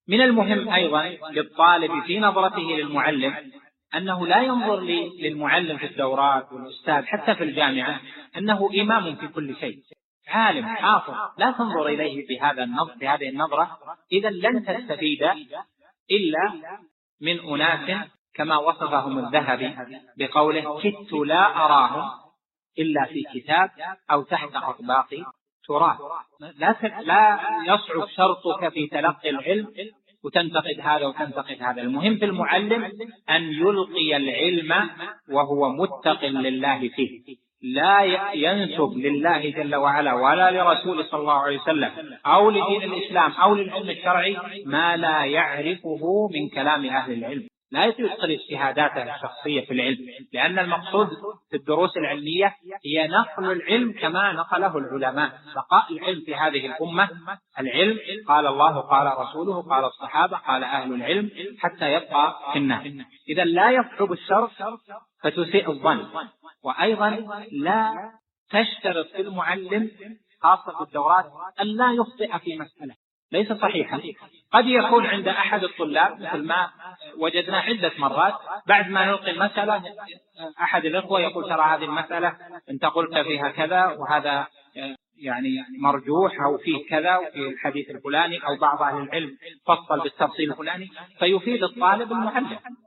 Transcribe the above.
من المهم أيضا للطالب في نظرته للمعلم أنه لا ينظر للمعلم في الدورات والأستاذ حتى في الجامعة أنه إمام في كل شيء، عالم حافظ، لا تنظر إليه بهذه النظرة، إذا لن تستفيد إلا من أناس كما وصفهم الذهبي بقوله: كدت لا أراهم إلا في كتاب أو تحت أطباق تراب. لا يصعب شرطك في تلقي العلم وتنتقد هذا وتنتقد هذا. المهم في المعلم أن يلقي العلم وهو متق لله فيه، لا ينسب لله جل وعلا ولا لرسول صلى الله عليه وسلم أو لدين الإسلام أو للعلم الشرعي ما لا يعرفه من كلام أهل العلم. لا يدخل اجتهاداته الشخصية في العلم، لأن المقصود في الدروس العلمية هي نقل العلم كما نقله العلماء، بقاء العلم في هذه الأمة. العلم قال الله قال رسوله قال الصحابة قال أهل العلم حتى يبقى في الناس. إذا لا يصعب الشرط فتسيء الظن. وأيضا لا تشترط في المعلم خاصة في الدورات أن لا يخطئ في مسألة، ليس صحيحا. قد يكون عند أحد الطلاب مثل ما وجدنا عدة مرات بعد ما نلقي المسألة أحد الإخوة يقول: ترى هذه المسألة أنت قلت فيها كذا وهذا يعني مرجوح أو فيه كذا وفي الحديث الفلاني، أو بعض أهل العلم فصل بالتفصيل الفلاني، فيفيد الطالب المعلم.